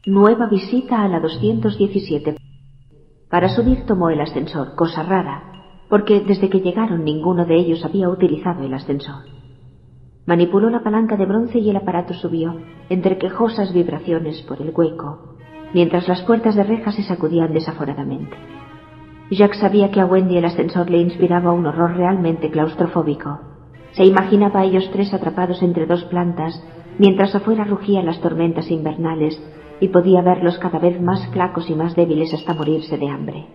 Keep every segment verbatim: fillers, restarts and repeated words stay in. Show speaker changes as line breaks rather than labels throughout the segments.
Nueva visita a la doscientos diecisiete. Para subir tomó el ascensor, cosa rara, porque desde que llegaron ninguno de ellos había utilizado el ascensor. Manipuló la palanca de bronce y el aparato subió, entre quejosas vibraciones por el hueco, mientras las puertas de reja se sacudían desaforadamente. Jack sabía que a Wendy el ascensor le inspiraba un horror realmente claustrofóbico. Se imaginaba a ellos tres atrapados entre dos plantas, mientras afuera rugían las tormentas invernales, y podía verlos cada vez más flacos y más débiles hasta morirse de hambre.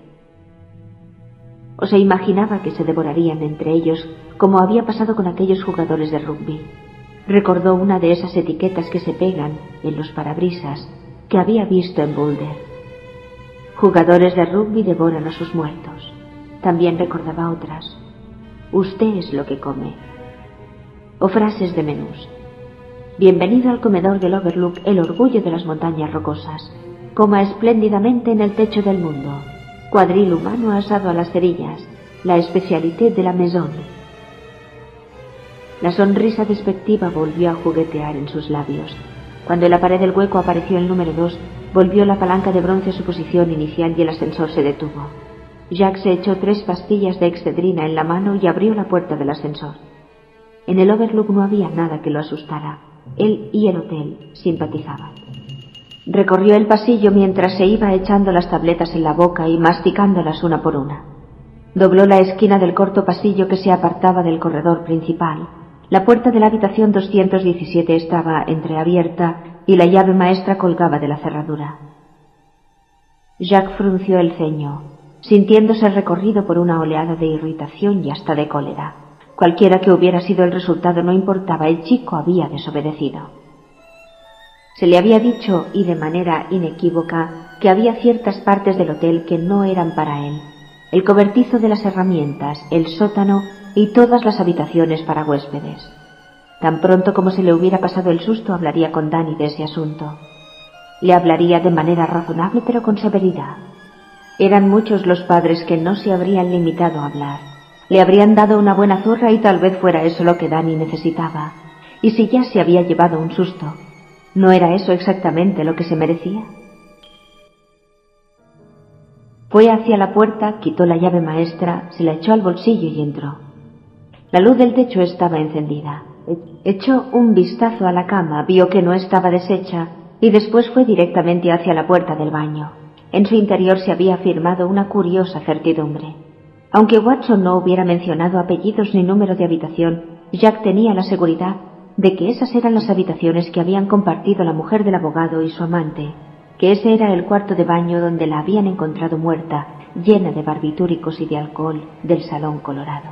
O se imaginaba que se devorarían entre ellos, como había pasado con aquellos jugadores de rugby. Recordó una de esas etiquetas que se pegan en los parabrisas que había visto en Boulder. Jugadores de rugby devoran a sus muertos. También recordaba otras. Usted es lo que come. O frases de menús. Bienvenido al comedor del Overlook, el orgullo de las montañas rocosas. Coma espléndidamente en el techo del mundo. Cuadril humano asado a las cerillas. La especialité de la maison. La sonrisa despectiva volvió a juguetear en sus labios. Cuando en la pared del hueco apareció el número dos, volvió la palanca de bronce a su posición inicial y el ascensor se detuvo. Jack se echó tres pastillas de excedrina en la mano y abrió la puerta del ascensor. En el Overlook no había nada que lo asustara. Él y el hotel simpatizaban. Recorrió el pasillo mientras se iba echando las tabletas en la boca y masticándolas una por una. Dobló la esquina del corto pasillo que se apartaba del corredor principal. La puerta de la habitación doscientos diecisiete estaba entreabierta y la llave maestra colgaba de la cerradura. Jack frunció el ceño, sintiéndose recorrido por una oleada de irritación y hasta de cólera. Cualquiera que hubiera sido el resultado no importaba, el chico había desobedecido. Se le había dicho, y de manera inequívoca, que había ciertas partes del hotel que no eran para él. El cobertizo de las herramientas, el sótano y todas las habitaciones para huéspedes. Tan pronto como se le hubiera pasado el susto, hablaría con Danny de ese asunto. Le hablaría de manera razonable pero con severidad. Eran muchos los padres que no se habrían limitado a hablar. Le habrían dado una buena zurra y tal vez fuera eso lo que Danny necesitaba. Y si ya se había llevado un susto, ¿no era eso exactamente lo que se merecía? Fue hacia la puerta, quitó la llave maestra, se la echó al bolsillo y entró. La luz del techo estaba encendida. Echó un vistazo a la cama, vio que no estaba deshecha y después fue directamente hacia la puerta del baño. En su interior se había afirmado una curiosa certidumbre. Aunque Watson no hubiera mencionado apellidos ni número de habitación, Jack tenía la seguridad de que esas eran las habitaciones que habían compartido la mujer del abogado y su amante, que ese era el cuarto de baño donde la habían encontrado muerta, llena de barbitúricos y de alcohol del salón colorado.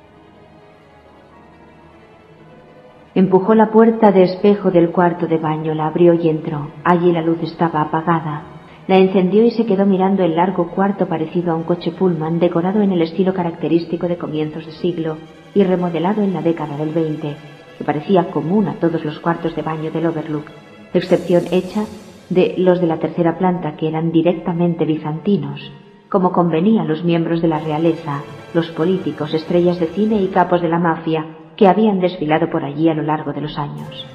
Empujó la puerta de espejo del cuarto de baño, la abrió y entró. Allí la luz estaba apagada. La encendió y se quedó mirando el largo cuarto parecido a un coche Pullman, decorado en el estilo característico de comienzos de siglo y remodelado en la década del veinte, que parecía común a todos los cuartos de baño del Overlook, excepción hecha de los de la tercera planta, que eran directamente bizantinos, como convenía a los miembros de la realeza, los políticos, estrellas de cine y capos de la mafia que habían desfilado por allí a lo largo de los años.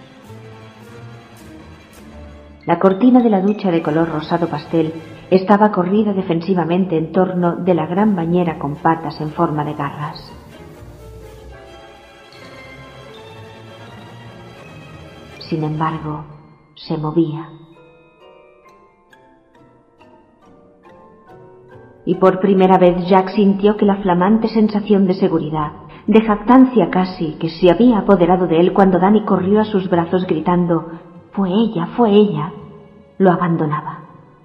La cortina de la ducha de color rosado pastel estaba corrida defensivamente en torno de la gran bañera con patas en forma de garras. Sin embargo, se movía. Y por primera vez Jack sintió que la flamante sensación de seguridad, de jactancia casi, que se había apoderado de él cuando Danny corrió a sus brazos gritando «Fue ella, fue ella», lo abandonaba.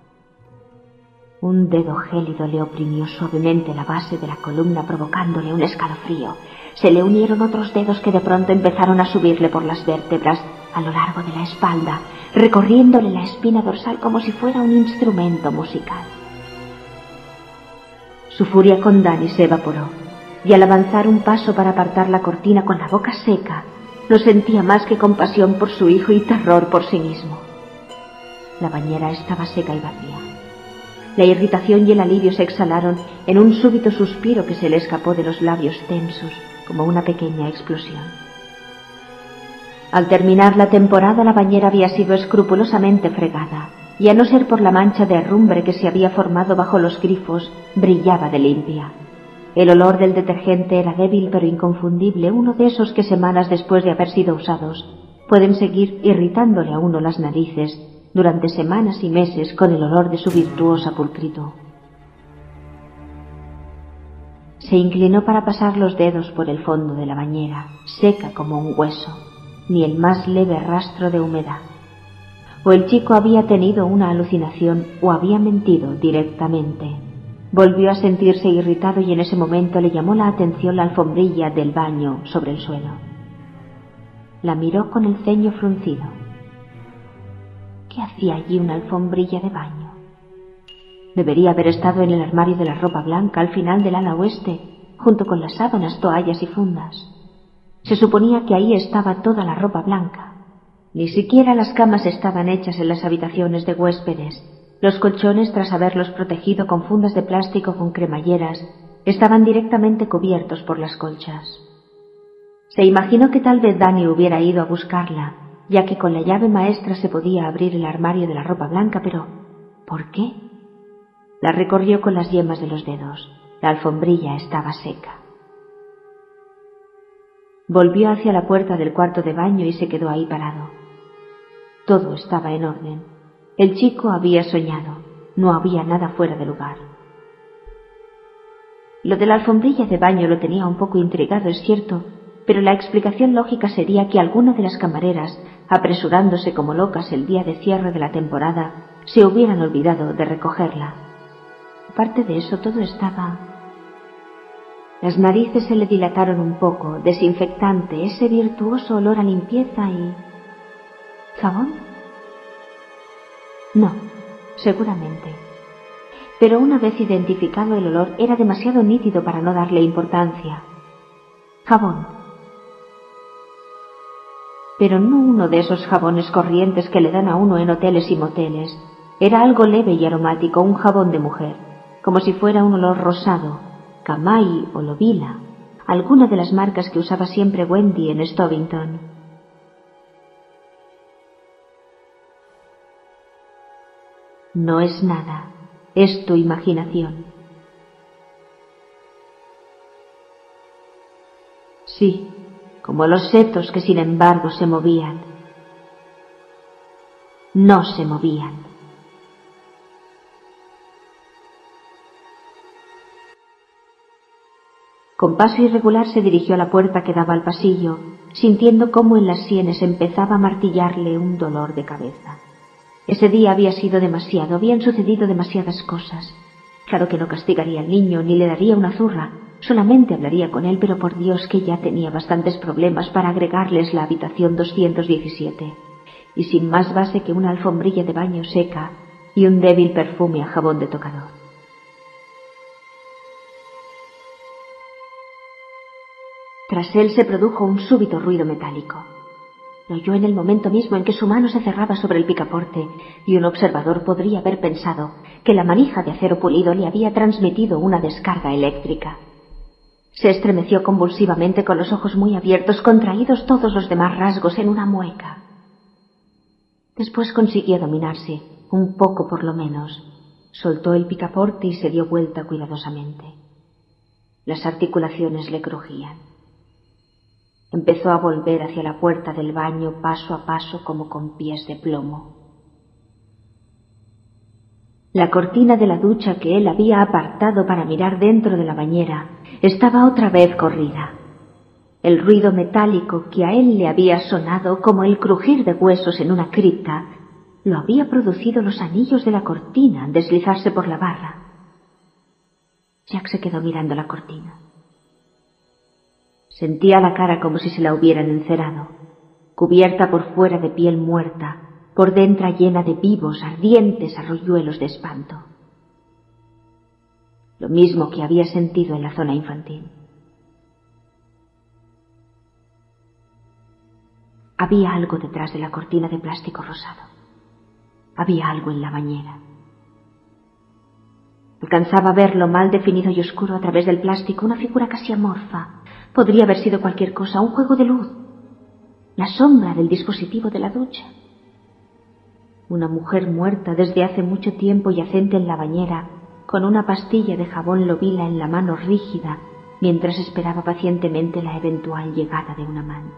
Un dedo gélido le oprimió suavemente la base de la columna provocándole un escalofrío. Se le unieron otros dedos que de pronto empezaron a subirle por las vértebras a lo largo de la espalda, recorriéndole la espina dorsal como si fuera un instrumento musical. Su furia con Danny se evaporó, y al avanzar un paso para apartar la cortina con la boca seca, no sentía más que compasión por su hijo y terror por sí mismo. La bañera estaba seca y vacía. La irritación y el alivio se exhalaron en un súbito suspiro que se le escapó de los labios tensos como una pequeña explosión. Al terminar la temporada, la bañera había sido escrupulosamente fregada. y a no ser por la mancha de herrumbre que se había formado bajo los grifos, brillaba de limpia. El olor del detergente era débil pero inconfundible, uno de esos que semanas después de haber sido usados pueden seguir irritándole a uno las narices durante semanas y meses con el olor de su virtuosa pulcritud. Se inclinó para pasar los dedos por el fondo de la bañera, seca como un hueso, ni el más leve rastro de humedad. O el chico había tenido una alucinación o había mentido directamente. Volvió a sentirse irritado y en ese momento le llamó la atención la alfombrilla del baño sobre el suelo. La miró con el ceño fruncido. ¿Qué hacía allí una alfombrilla de baño? Debería haber estado en el armario de la ropa blanca al final del ala oeste, junto con las sábanas, toallas y fundas. Se suponía que ahí estaba toda la ropa blanca. Ni siquiera las camas estaban hechas en las habitaciones de huéspedes. Los colchones, tras haberlos protegido con fundas de plástico con cremalleras, estaban directamente cubiertos por las colchas. Se imaginó que tal vez Danny hubiera ido a buscarla, ya que con la llave maestra se podía abrir el armario de la ropa blanca, pero ¿por qué? La recorrió con las yemas de los dedos. La alfombrilla estaba seca. Volvió hacia la puerta del cuarto de baño y se quedó ahí parado. Todo estaba en orden. El chico había soñado. No había nada fuera de lugar. Lo de la alfombrilla de baño lo tenía un poco intrigado, es cierto, pero la explicación lógica sería que alguna de las camareras, apresurándose como locas el día de cierre de la temporada, se hubieran olvidado de recogerla. Aparte de eso, todo estaba... Las narices se le dilataron un poco, desinfectante, ese virtuoso olor a limpieza y... ¿Jabón? No, seguramente. Pero una vez identificado el olor, era demasiado nítido para no darle importancia. Jabón. Pero no uno de esos jabones corrientes que le dan a uno en hoteles y moteles. Era algo leve y aromático, un jabón de mujer, como si fuera un olor rosado, Camay o Lovila, alguna de las marcas que usaba siempre Wendy en Stovington. No es nada, es tu imaginación. Sí, como los setos que sin embargo se movían. No se movían. Con paso irregular se dirigió a la puerta que daba al pasillo, sintiendo cómo en las sienes empezaba a martillarle un dolor de cabeza. Ese día había sido demasiado, habían sucedido demasiadas cosas. Claro que no castigaría al niño ni le daría una zurra, solamente hablaría con él, pero por Dios que ya tenía bastantes problemas para agregarles la habitación doscientos diecisiete, y sin más base que una alfombrilla de baño seca y un débil perfume a jabón de tocador. Tras él se produjo un súbito ruido metálico. Lo oyó en el momento mismo en que su mano se cerraba sobre el picaporte, y un observador podría haber pensado que la manija de acero pulido le había transmitido una descarga eléctrica. Se estremeció convulsivamente con los ojos muy abiertos, contraídos todos los demás rasgos en una mueca. Después consiguió dominarse, un poco por lo menos. Soltó el picaporte y se dio vuelta cuidadosamente. Las articulaciones le crujían. Empezó a volver hacia la puerta del baño paso a paso como con pies de plomo. La cortina de la ducha que él había apartado para mirar dentro de la bañera estaba otra vez corrida. El ruido metálico que a él le había sonado como el crujir de huesos en una cripta lo había producido los anillos de la cortina al deslizarse por la barra. Jack se quedó mirando la cortina. Sentía la cara como si se la hubieran encerado, cubierta por fuera de piel muerta, por dentro llena de vivos, ardientes arroyuelos de espanto. Lo mismo que había sentido en la zona infantil. Había algo detrás de la cortina de plástico rosado. Había algo en la bañera. Alcanzaba a verlo mal definido y oscuro a través del plástico, una figura casi amorfa. Podría haber sido cualquier cosa, un juego de luz. La sombra del dispositivo de la ducha. Una mujer muerta desde hace mucho tiempo yacente en la bañera, con una pastilla de jabón lobila en la mano rígida, mientras esperaba pacientemente la eventual llegada de un amante.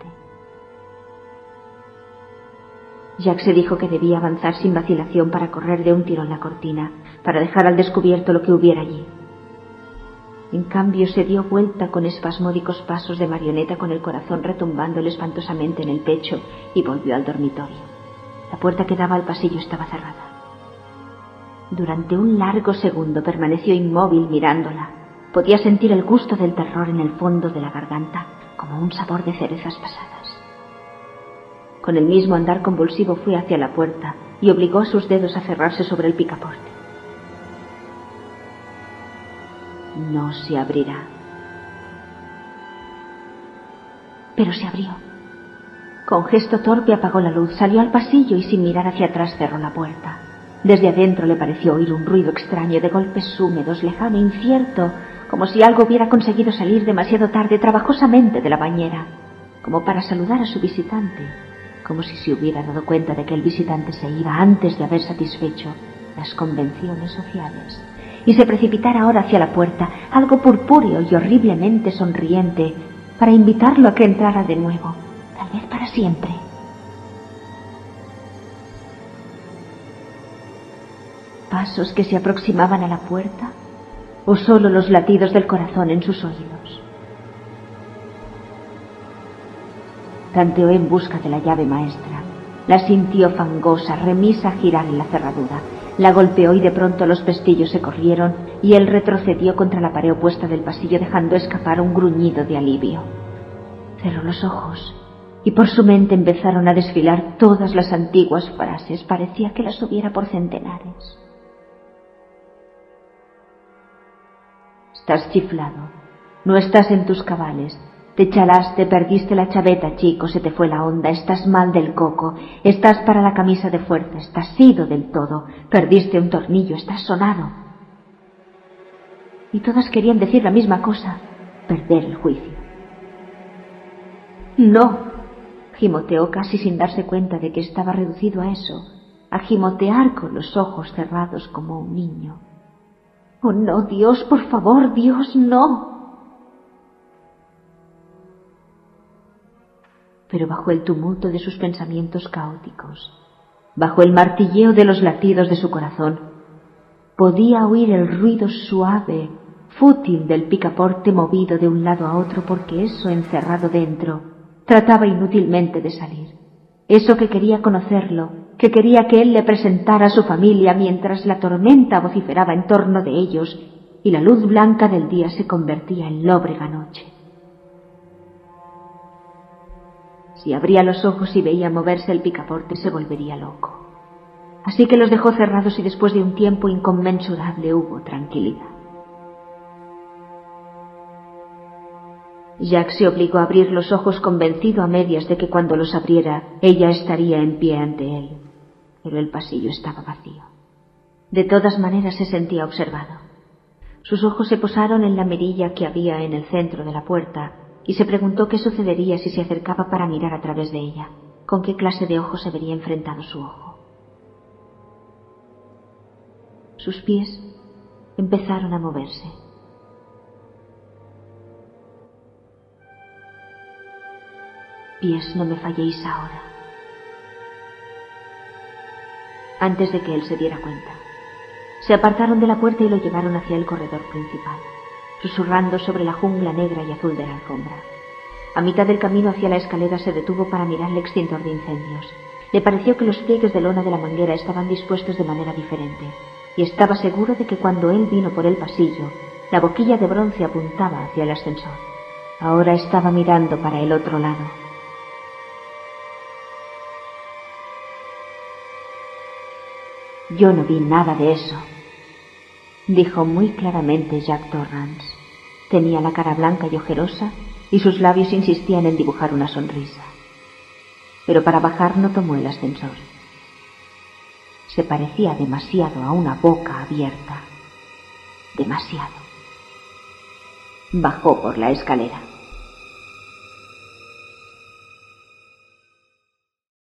Jack se dijo que debía avanzar sin vacilación para correr de un tirón la cortina, para dejar al descubierto lo que hubiera allí. En cambio, se dio vuelta con espasmódicos pasos de marioneta, con el corazón retumbándole espantosamente en el pecho, y volvió al dormitorio. La puerta que daba al pasillo estaba cerrada. Durante un largo segundo permaneció inmóvil mirándola. Podía sentir el gusto del terror en el fondo de la garganta, como un sabor de cerezas pasadas. Con el mismo andar convulsivo fue hacia la puerta y obligó a sus dedos a cerrarse sobre el picaporte. No se abrirá. Pero se abrió. Con gesto torpe apagó la luz, salió al pasillo y sin mirar hacia atrás cerró la puerta. Desde adentro le pareció oír un ruido extraño de golpes húmedos, lejano, incierto, como si algo hubiera conseguido salir demasiado tarde, trabajosamente de la bañera, como para saludar a su visitante, como si se hubiera dado cuenta de que el visitante se iba antes de haber satisfecho las convenciones sociales, y se precipitara ahora hacia la puerta, algo purpúreo y horriblemente sonriente, para invitarlo a que entrara de nuevo, tal vez para siempre. ¿Pasos que se aproximaban a la puerta? ¿O solo los latidos del corazón en sus oídos? Tanteó en busca de la llave maestra. La sintió fangosa, remisa a girar en la cerradura. La golpeó y de pronto los pestillos se corrieron y él retrocedió contra la pared opuesta del pasillo, dejando escapar un gruñido de alivio. Cerró los ojos y por su mente empezaron a desfilar todas las antiguas frases. Parecía que las hubiera por centenares. Estás chiflado, no estás en tus cabales, te chalaste, perdiste la chaveta, chico, se te fue la onda, estás mal del coco, estás para la camisa de fuerza, estás ido del todo, perdiste un tornillo, estás sonado. Y todas querían decir la misma cosa, perder el juicio. No, gimoteó casi sin darse cuenta de que estaba reducido a eso, a gimotear con los ojos cerrados como un niño. Oh, no, Dios, por favor, Dios, no. Pero bajo el tumulto de sus pensamientos caóticos, bajo el martilleo de los latidos de su corazón, podía oír el ruido suave, fútil del picaporte movido de un lado a otro, porque eso encerrado dentro trataba inútilmente de salir. Eso que quería conocerlo, que quería que él le presentara a su familia mientras la tormenta vociferaba en torno de ellos y la luz blanca del día se convertía en lóbrega noche. Si abría los ojos y veía moverse el picaporte, se volvería loco. Así que los dejó cerrados y después de un tiempo inconmensurable hubo tranquilidad. Jack se obligó a abrir los ojos, convencido a medias de que cuando los abriera ella estaría en pie ante él. Pero el pasillo estaba vacío. De todas maneras se sentía observado. Sus ojos se posaron en la mirilla que había en el centro de la puerta y se preguntó qué sucedería si se acercaba para mirar a través de ella, con qué clase de ojo se vería enfrentado su ojo. Sus pies empezaron a moverse. Pies, no me falléis ahora. Antes de que él se diera cuenta, se apartaron de la puerta y lo llevaron hacia el corredor principal, susurrando sobre la jungla negra y azul de la alfombra. A mitad del camino hacia la escalera se detuvo para mirar el extintor de incendios. Le pareció que los pliegues de lona de la manguera estaban dispuestos de manera diferente, y estaba seguro de que cuando él vino por el pasillo, la boquilla de bronce apuntaba hacia el ascensor. Ahora estaba mirando para el otro lado. Yo no vi nada de eso, dijo muy claramente Jack Torrance. Tenía la cara blanca y ojerosa y sus labios insistían en dibujar una sonrisa. Pero para bajar no tomó el ascensor. Se parecía demasiado a una boca abierta. Demasiado. Bajó por la escalera.